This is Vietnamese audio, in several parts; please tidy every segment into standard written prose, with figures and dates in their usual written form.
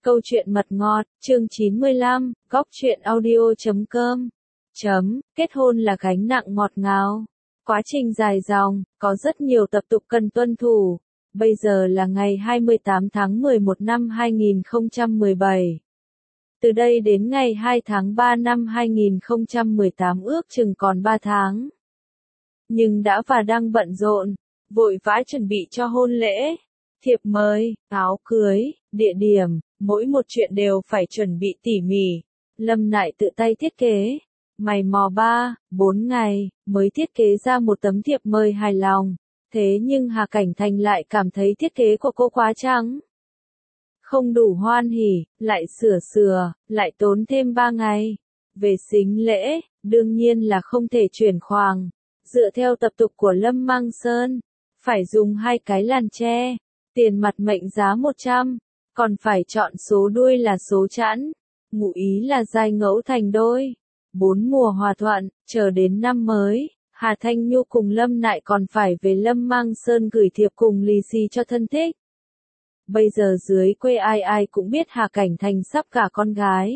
Câu chuyện mật ngọt, chương 95, góc truyện audio.com. Kết hôn là gánh nặng ngọt ngào. Quá trình dài dòng, có rất nhiều tập tục cần tuân thủ. Bây giờ là ngày 28 tháng 11 năm 2017. Từ đây đến ngày 2 tháng 3 năm 2018 ước chừng còn 3 tháng. Nhưng đã và đang bận rộn, vội vã chuẩn bị cho hôn lễ. Thiệp mời, áo cưới, địa điểm, mỗi một chuyện đều phải chuẩn bị tỉ mỉ. Lâm Nại tự tay thiết kế, mày mò 3-4 ngày, mới thiết kế ra một tấm thiệp mời hài lòng. Thế nhưng Hà Cảnh Thành lại cảm thấy thiết kế của cô quá trắng. Không đủ hoan hỉ, lại sửa, lại tốn thêm 3 ngày. Về sính lễ, đương nhiên là không thể chuyển khoang. Dựa theo tập tục của Lâm Mang Sơn, phải dùng 2 cái làn tre. Tiền mặt mệnh giá 100, còn phải chọn số đuôi là số chẵn, ngụ ý là giai ngẫu thành đôi. 4 mùa hòa thuận, chờ đến năm mới, Hà Thanh Nhu cùng Lâm Nại còn phải về Lâm Mang Sơn gửi thiệp cùng lì xì cho thân thích. Bây giờ dưới quê ai ai cũng biết Hà Cảnh Thành sắp gả con gái.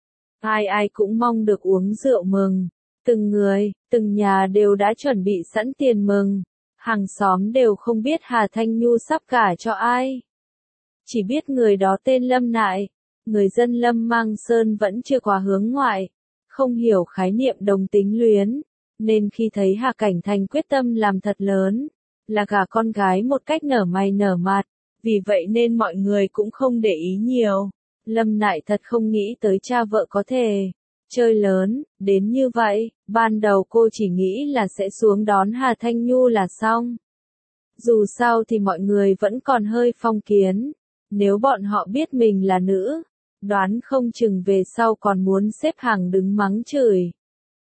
Ai ai cũng mong được uống rượu mừng. Từng người, từng nhà đều đã chuẩn bị sẵn tiền mừng. Hàng xóm đều không biết Hà Thanh Nhu sắp gả cho ai. Chỉ biết người đó tên Lâm Nại. Người dân Lâm Mang Sơn vẫn chưa quá hướng ngoại. Không hiểu khái niệm đồng tính luyến. Nên khi thấy Hà Cảnh Thành quyết tâm làm thật lớn, là gả con gái một cách nở mày nở mặt. Vì vậy nên mọi người cũng không để ý nhiều. Lâm Nại thật không nghĩ tới cha vợ có thể chơi lớn, đến như vậy. Ban đầu cô chỉ nghĩ là sẽ xuống đón Hà Thanh Nhu là xong. Dù sao thì mọi người vẫn còn hơi phong kiến. Nếu bọn họ biết mình là nữ, đoán không chừng về sau còn muốn xếp hàng đứng mắng chửi.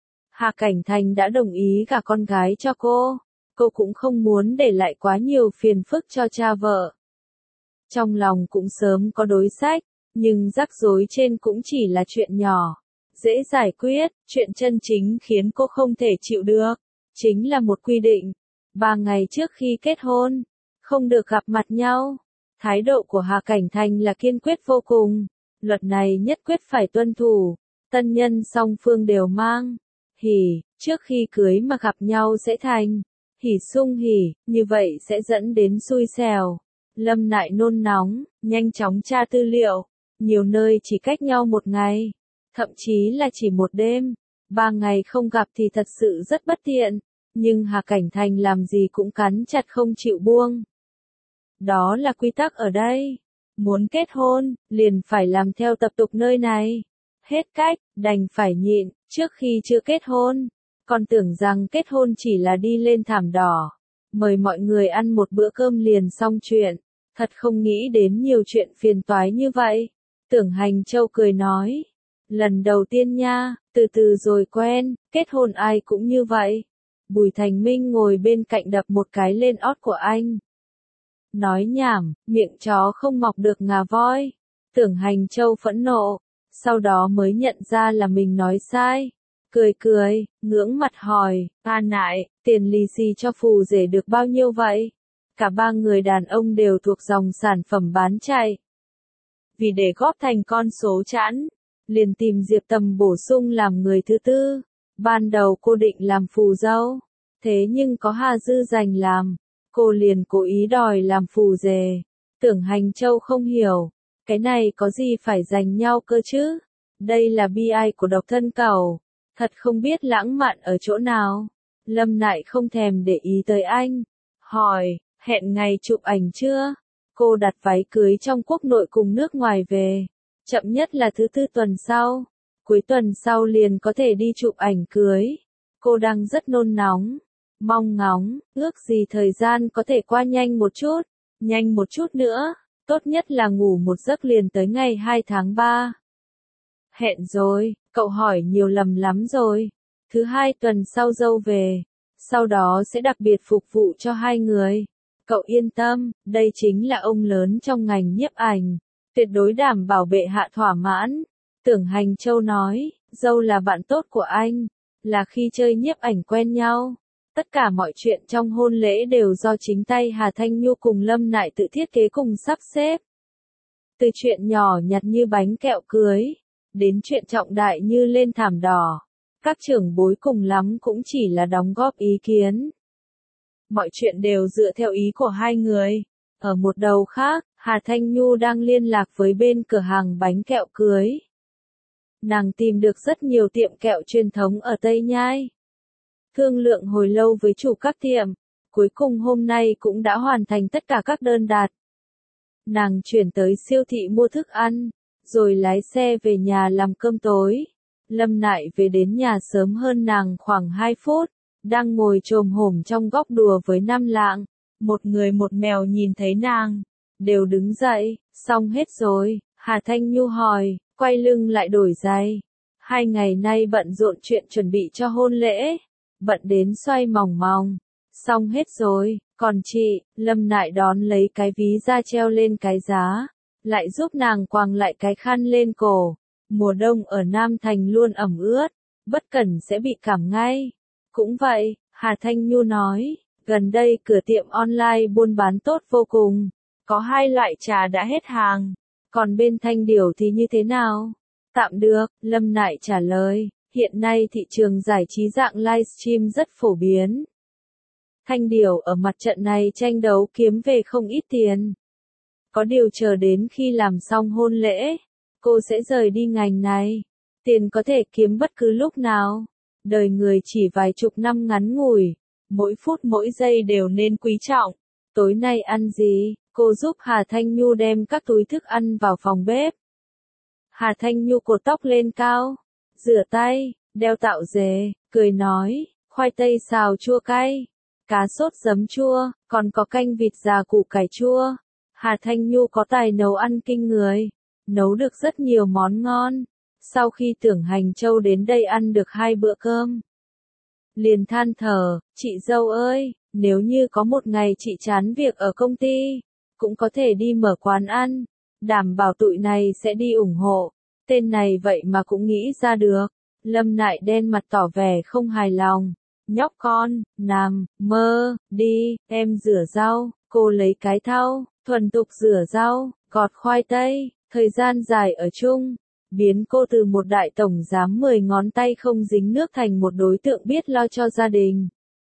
Hà Cảnh Thành đã đồng ý gả con gái cho cô. Cô cũng không muốn để lại quá nhiều phiền phức cho cha vợ. Trong lòng cũng sớm có đối sách, nhưng rắc rối trên cũng chỉ là chuyện nhỏ. Dễ giải quyết, chuyện chân chính khiến cô không thể chịu được. Chính là một quy định. 3 ngày trước khi kết hôn, không được gặp mặt nhau. Thái độ của Hà Cảnh Thành là kiên quyết vô cùng. Luật này nhất quyết phải tuân thủ. Tân nhân song phương đều mang hỉ, trước khi cưới mà gặp nhau sẽ thành hỉ sung hỉ, như vậy sẽ dẫn đến xui xẻo. Lâm Nại nôn nóng, nhanh chóng tra tư liệu. Nhiều nơi chỉ cách nhau 1 ngày. Thậm chí là chỉ 1 đêm. 3 ngày không gặp thì thật sự rất bất tiện. Nhưng Hà Cảnh Thành làm gì cũng cắn chặt không chịu buông. Đó là quy tắc ở đây. Muốn kết hôn, liền phải làm theo tập tục nơi này. Hết cách, đành phải nhịn. Trước khi chưa kết hôn, còn tưởng rằng kết hôn chỉ là đi lên thảm đỏ, mời mọi người ăn một bữa cơm liền xong chuyện. Thật không nghĩ đến nhiều chuyện phiền toái như vậy. Tưởng Hành Châu cười nói. Lần đầu tiên nha, từ từ rồi quen, kết hôn ai cũng như vậy. Bùi Thành Minh ngồi bên cạnh đập một cái lên ót của anh. Nói nhảm, miệng chó không mọc được ngà voi. Tưởng Hành Châu phẫn nộ, sau đó mới nhận ra là mình nói sai. Cười, ngưỡng mặt hỏi, Nại, tiền lì xì cho phù rể được bao nhiêu vậy? Cả 3 người đàn ông đều thuộc dòng sản phẩm bán chạy. Vì để góp thành con số chẵn, liền tìm Diệp Tầm bổ sung làm người thứ tư. Ban đầu cô định làm phù dâu, thế nhưng có Hà Dư Dành làm, cô liền cố ý đòi làm phù rể. Tưởng Hành Châu không hiểu, cái này có gì phải giành nhau cơ chứ? Đây là bi ai của độc thân cẩu, thật không biết lãng mạn ở chỗ nào. Lâm Nại không thèm để ý tới anh, hỏi, hẹn ngày chụp ảnh chưa? Cô đặt váy cưới trong quốc nội cùng nước ngoài về. Chậm nhất là thứ Tư tuần sau. Cuối tuần sau liền có thể đi chụp ảnh cưới. Cô đang rất nôn nóng. Mong ngóng, ước gì thời gian có thể qua nhanh một chút. Nhanh một chút nữa. Tốt nhất là ngủ một giấc liền tới ngày 2 tháng 3. Hẹn rồi, cậu hỏi nhiều lầm lắm rồi. Thứ 2 tuần sau dâu về. Sau đó sẽ đặc biệt phục vụ cho 2 người. Cậu yên tâm, đây chính là ông lớn trong ngành nhiếp ảnh. Tuyệt đối đảm bảo bệ hạ thỏa mãn. Tưởng Hành Châu nói, dâu là bạn tốt của anh. Là khi chơi nhiếp ảnh quen nhau. Tất cả mọi chuyện trong hôn lễ đều do chính tay Hà Thanh Nhu cùng Lâm Nại tự thiết kế cùng sắp xếp. Từ chuyện nhỏ nhặt như bánh kẹo cưới, đến chuyện trọng đại như lên thảm đỏ, các trưởng bối cùng lắm cũng chỉ là đóng góp ý kiến. Mọi chuyện đều dựa theo ý của hai người. Ở một đầu khác, Hà Thanh Nhu đang liên lạc với bên cửa hàng bánh kẹo cưới. Nàng tìm được rất nhiều tiệm kẹo truyền thống ở Tây Nhai. Thương lượng hồi lâu với chủ các tiệm, cuối cùng hôm nay cũng đã hoàn thành tất cả các đơn đặt. Nàng chuyển tới siêu thị mua thức ăn, rồi lái xe về nhà làm cơm tối. Lâm Nại về đến nhà sớm hơn nàng khoảng 2 phút, đang ngồi chồm hổm trong góc đùa với Nam Lạng. Một người một mèo nhìn thấy nàng, đều đứng dậy, xong hết rồi, Hà Thanh Nhu hỏi, quay lưng lại đổi giày. 2 ngày nay bận rộn chuyện chuẩn bị cho hôn lễ, bận đến xoay mòng mòng. Xong hết rồi, còn chị, Lâm Nại đón lấy cái ví ra treo lên cái giá, lại giúp nàng quàng lại cái khăn lên cổ. Mùa đông ở Nam Thành luôn ẩm ướt, bất cẩn sẽ bị cảm ngay. Cũng vậy, Hà Thanh Nhu nói, gần đây cửa tiệm online buôn bán tốt vô cùng, có 2 loại trà đã hết hàng, còn bên Thanh Điểu thì như thế nào? Tạm được, Lâm Nại trả lời, hiện nay thị trường giải trí dạng livestream rất phổ biến. Thanh Điểu ở mặt trận này tranh đấu kiếm về không ít tiền. Có điều chờ đến khi làm xong hôn lễ, cô sẽ rời đi ngành này. Tiền có thể kiếm bất cứ lúc nào. Đời người chỉ vài chục năm ngắn ngủi, mỗi phút mỗi giây đều nên quý trọng. Tối nay ăn gì? Cô giúp Hà Thanh Nhu đem các túi thức ăn vào phòng bếp. Hà Thanh Nhu cột tóc lên cao, rửa tay, đeo tạo dề, cười nói, khoai tây xào chua cay, cá sốt giấm chua, còn có canh vịt già củ cải chua. Hà Thanh Nhu có tài nấu ăn kinh người, nấu được rất nhiều món ngon. Sau khi Tưởng Hành Châu đến đây ăn được 2 bữa cơm, liền than thở, chị dâu ơi, nếu như có một ngày chị chán việc ở công ty, cũng có thể đi mở quán ăn, đảm bảo tụi này sẽ đi ủng hộ. Tên này vậy mà cũng nghĩ ra được. Lâm Nại đen mặt tỏ vẻ không hài lòng. Nhóc con, nằm, mơ, đi, em rửa rau. Cô lấy cái thau, thuần tục rửa rau, gọt khoai tây. Thời gian dài ở chung, biến cô từ một đại tổng giám 10 ngón tay không dính nước thành một đối tượng biết lo cho gia đình.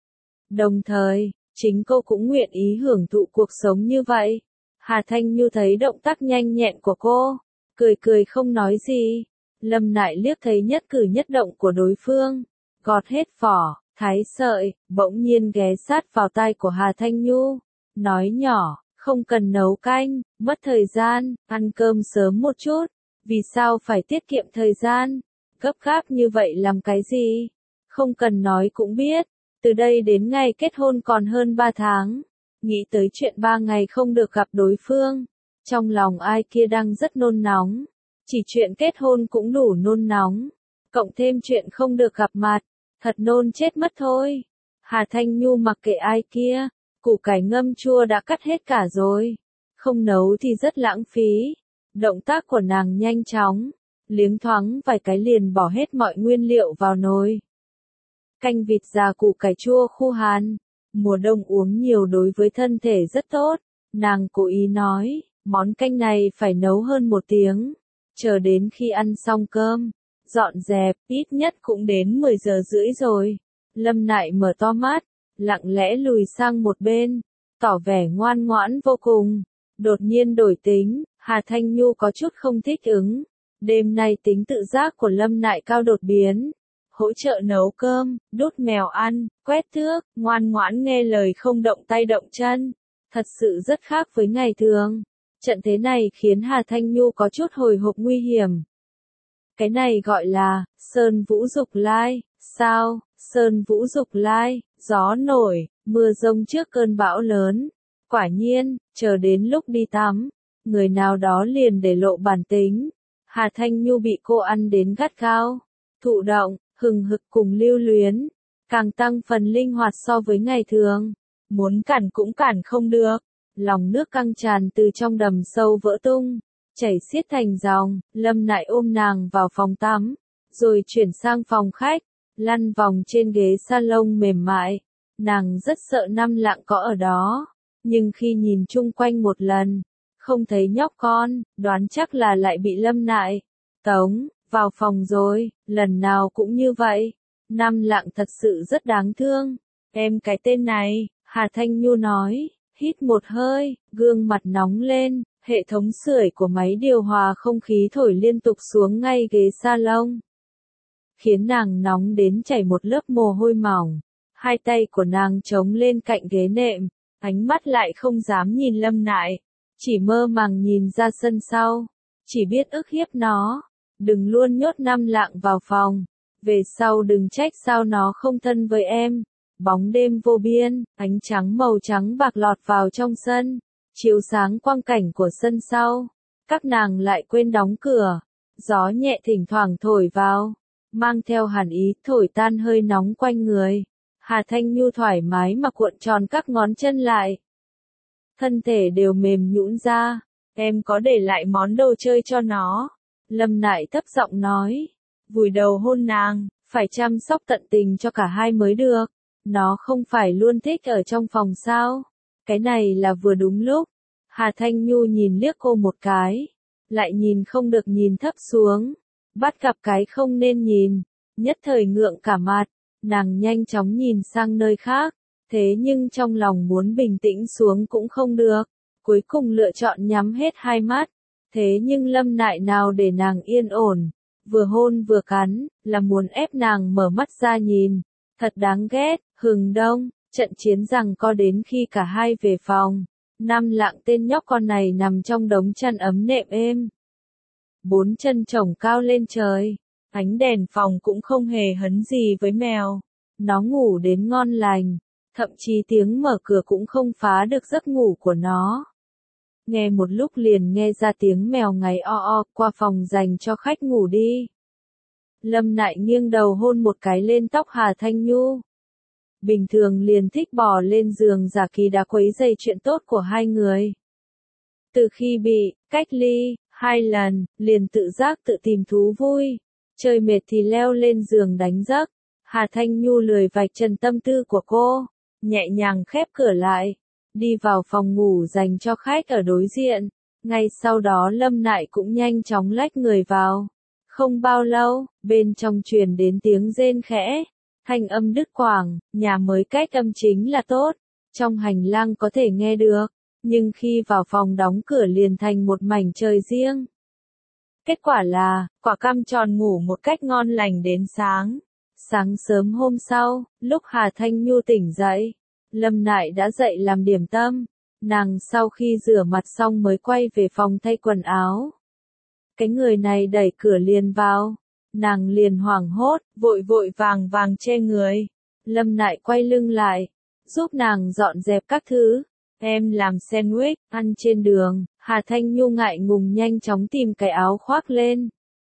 Đồng thời, chính cô cũng nguyện ý hưởng thụ cuộc sống như vậy. Hà Thanh Nhu thấy động tác nhanh nhẹn của cô, cười cười không nói gì. Lâm Nại liếc thấy nhất cử nhất động của đối phương, gọt hết vỏ, thái sợi, bỗng nhiên ghé sát vào tai của Hà Thanh Nhu, nói nhỏ, không cần nấu canh, mất thời gian, ăn cơm sớm một chút. Vì sao phải tiết kiệm thời gian? Gấp gáp như vậy làm cái gì? Không cần nói cũng biết, từ đây đến ngày kết hôn còn hơn 3 tháng. Nghĩ tới chuyện 3 ngày không được gặp đối phương, trong lòng ai kia đang rất nôn nóng. Chỉ chuyện kết hôn cũng đủ nôn nóng, cộng thêm chuyện không được gặp mặt, thật nôn chết mất thôi. Hà Thanh Nhu mặc kệ ai kia, củ cải ngâm chua đã cắt hết cả rồi, không nấu thì rất lãng phí. Động tác của nàng nhanh chóng, liếng thoáng vài cái liền bỏ hết mọi nguyên liệu vào nồi. Canh vịt già củ cải chua khu Hàn, mùa đông uống nhiều đối với thân thể rất tốt. Nàng cố ý nói, món canh này phải nấu hơn 1 tiếng. Chờ đến khi ăn xong cơm, dọn dẹp, ít nhất cũng đến 10 giờ rưỡi rồi. Lâm Nại mở to mắt, lặng lẽ lùi sang một bên, tỏ vẻ ngoan ngoãn vô cùng. Đột nhiên đổi tính, Hà Thanh Nhu có chút không thích ứng. Đêm nay tính tự giác của Lâm Nại cao đột biến. Hỗ trợ nấu cơm, đút mèo ăn, quét thước, ngoan ngoãn nghe lời không động tay động chân. Thật sự rất khác với ngày thường. Trận thế này khiến Hà Thanh Nhu có chút hồi hộp nguy hiểm. Cái này gọi là, Sơn Vũ Dục Lai, sao, Sơn Vũ Dục Lai, gió nổi, mưa rông trước cơn bão lớn. Quả nhiên, chờ đến lúc đi tắm, người nào đó liền để lộ bản tính. Hà Thanh Nhu bị cô ăn đến gắt gao, thụ động, hừng hực cùng lưu luyến, càng tăng phần linh hoạt so với ngày thường. Muốn cản cũng cản không được. Lòng nước căng tràn từ trong đầm sâu vỡ tung, chảy xiết thành dòng. Lâm Nại ôm nàng vào phòng tắm, rồi chuyển sang phòng khách, lăn vòng trên ghế salon mềm mại. Nàng rất sợ Nam Lạng có ở đó, nhưng khi nhìn chung quanh một lần, không thấy nhóc con, đoán chắc là lại bị Lâm Nại tống vào phòng rồi, lần nào cũng như vậy. Nam Lạng thật sự rất đáng thương. Em cái tên này, Hà Thanh Nhu nói, hít một hơi, gương mặt nóng lên, hệ thống sưởi của máy điều hòa không khí thổi liên tục xuống ngay ghế salon, khiến nàng nóng đến chảy một lớp mồ hôi mỏng. Hai tay của nàng chống lên cạnh ghế nệm, ánh mắt lại không dám nhìn Lâm Nại, chỉ mơ màng nhìn ra sân sau, chỉ biết ức hiếp nó, đừng luôn nhốt Nam Lạng vào phòng, về sau đừng trách sao nó không thân với em. Bóng đêm vô biên, ánh trắng màu trắng bạc lọt vào trong sân, chiếu sáng quang cảnh của sân sau. Các nàng lại quên đóng cửa, gió nhẹ thỉnh thoảng thổi vào, mang theo hàn ý thổi tan hơi nóng quanh người. Hà Thanh Nhu thoải mái mà cuộn tròn các ngón chân lại, thân thể đều mềm nhũn ra. Em có để lại món đồ chơi cho nó. Lâm Nại thấp giọng nói, vùi đầu hôn nàng, phải chăm sóc tận tình cho cả hai mới được. Nó không phải luôn thích ở trong phòng sao? Cái này là vừa đúng lúc. Hà Thanh Nhu nhìn liếc cô một cái, lại nhìn không được nhìn thấp xuống, bắt gặp cái không nên nhìn, nhất thời ngượng cả mặt, nàng nhanh chóng nhìn sang nơi khác, thế nhưng trong lòng muốn bình tĩnh xuống cũng không được, cuối cùng lựa chọn nhắm hết hai mắt, thế nhưng Lâm Nại nào để nàng yên ổn, vừa hôn vừa cắn, là muốn ép nàng mở mắt ra nhìn, thật đáng ghét. Hừng đông, trận chiến giằng co đến khi cả hai về phòng. Nam Lạng tên nhóc con này nằm trong đống chăn ấm nệm êm, bốn chân chồng cao lên trời, ánh đèn phòng cũng không hề hấn gì với mèo. Nó ngủ đến ngon lành, thậm chí tiếng mở cửa cũng không phá được giấc ngủ của nó. Nghe một lúc liền nghe ra tiếng mèo ngáy o o qua phòng dành cho khách ngủ đi. Lâm Nại nghiêng đầu hôn một cái lên tóc Hà Thanh Nhu. Bình thường liền thích bò lên giường giả kỳ đá quấy rầy chuyện tốt của hai người. Từ khi bị cách ly 2 lần, liền tự giác tự tìm thú vui, chơi mệt thì leo lên giường đánh giấc. Hà Thanh Nhu lười vạch trần tâm tư của cô, nhẹ nhàng khép cửa lại, đi vào phòng ngủ dành cho khách ở đối diện. Ngay sau đó Lâm Nại cũng nhanh chóng lách người vào. Không bao lâu, bên trong truyền đến tiếng rên khẽ. Thanh âm đứt quãng, nhà mới cách âm chính là tốt, trong hành lang có thể nghe được, nhưng khi vào phòng đóng cửa liền thành một mảnh trời riêng. Kết quả là, quả cam tròn ngủ một cách ngon lành đến sáng. Sáng sớm hôm sau, lúc Hà Thanh Nhu tỉnh dậy, Lâm Nại đã dậy làm điểm tâm, nàng sau khi rửa mặt xong mới quay về phòng thay quần áo. Cái người này đẩy cửa liền vào. Nàng liền hoảng hốt, vội vội vàng vàng che người. Lâm Nại quay lưng lại, giúp nàng dọn dẹp các thứ. Em làm sandwich, ăn trên đường. Hà Thanh Nhu ngại ngùng nhanh chóng tìm cái áo khoác lên.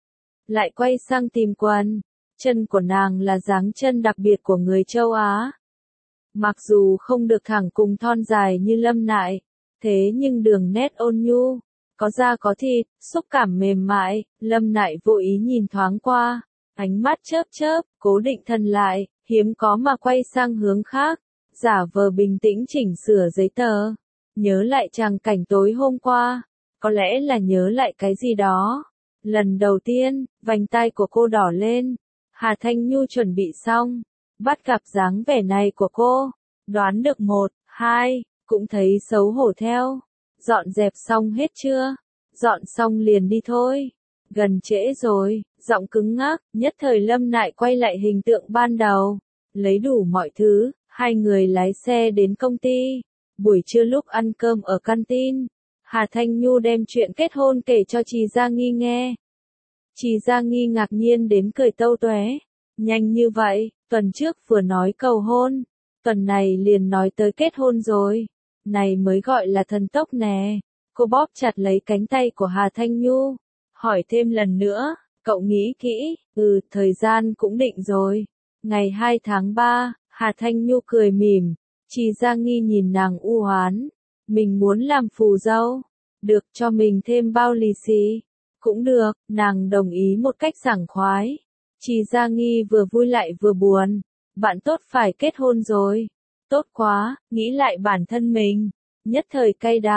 Lại quay sang tìm quần. Chân của nàng là dáng chân đặc biệt của người châu Á. Mặc dù không được thẳng cùng thon dài như Lâm Nại, thế nhưng đường nét ôn nhu, có da có thịt, xúc cảm mềm mại. Lâm Nại vô ý nhìn thoáng qua, ánh mắt chớp chớp, cố định thần lại, hiếm có mà quay sang hướng khác, giả vờ bình tĩnh chỉnh sửa giấy tờ, nhớ lại tràng cảnh tối hôm qua, có lẽ là nhớ lại cái gì đó. Lần đầu tiên, vành tai của cô đỏ lên, Hà Thanh Nhu chuẩn bị xong, bắt gặp dáng vẻ này của cô, đoán được 1, 2, cũng thấy xấu hổ theo. Dọn dẹp xong hết chưa? Dọn xong liền đi thôi. Gần trễ rồi, giọng cứng ngắc, nhất thời Lâm Nại quay lại hình tượng ban đầu. Lấy đủ mọi thứ, hai người lái xe đến công ty. Buổi trưa lúc ăn cơm ở canteen, Hà Thanh Nhu đem chuyện kết hôn kể cho Trì Gia Nghi nghe. Trì Gia Nghi ngạc nhiên đến cười tâu toé. Nhanh như vậy, tuần trước vừa nói cầu hôn, tuần này liền nói tới kết hôn rồi. Này mới gọi là thần tốc nè. Cô bóp chặt lấy cánh tay của Hà Thanh Nhu, hỏi thêm lần nữa, cậu nghĩ kỹ, thời gian cũng định rồi. Ngày 2 tháng 3, Hà Thanh Nhu cười mỉm, Trì Gia Nghi nhìn nàng u hoán, mình muốn làm phù dâu, được cho mình thêm bao lì xì, cũng được, nàng đồng ý một cách sảng khoái. Trì Gia Nghi vừa vui lại vừa buồn, bạn tốt phải kết hôn rồi. Tốt quá, nghĩ lại bản thân mình, nhất thời cay đắng,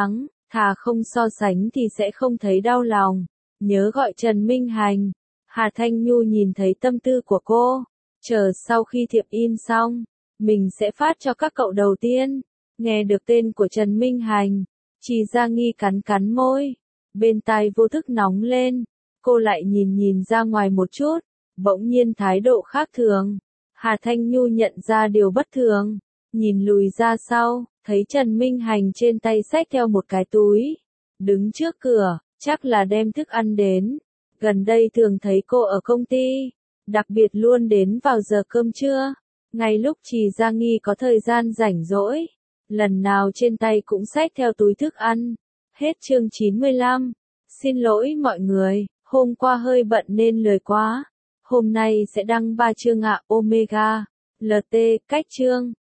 Thà không so sánh thì sẽ không thấy đau lòng. Nhớ gọi Trần Minh Hành. Hà Thanh Nhu nhìn thấy tâm tư của cô. Chờ sau khi thiệp in xong, mình sẽ phát cho các cậu đầu tiên. Nghe được tên của Trần Minh Hành, Trì Gia Nghi cắn cắn môi. Bên tai vô thức nóng lên. Cô lại nhìn ra ngoài một chút. Bỗng nhiên thái độ khác thường. Hà Thanh Nhu nhận ra điều bất thường. Nhìn lùi ra sau, thấy Trần Minh Hành trên tay xách theo một cái túi. Đứng trước cửa, chắc là đem thức ăn đến. Gần đây thường thấy cô ở công ty. Đặc biệt luôn đến vào giờ cơm trưa. Ngay lúc Trì Gia Nghi có thời gian rảnh rỗi. Lần nào trên tay cũng xách theo túi thức ăn. Hết chương 95. Xin lỗi mọi người, hôm qua hơi bận nên lười quá. Hôm nay sẽ đăng 3 chương ạ. Omega. LT, cách chương.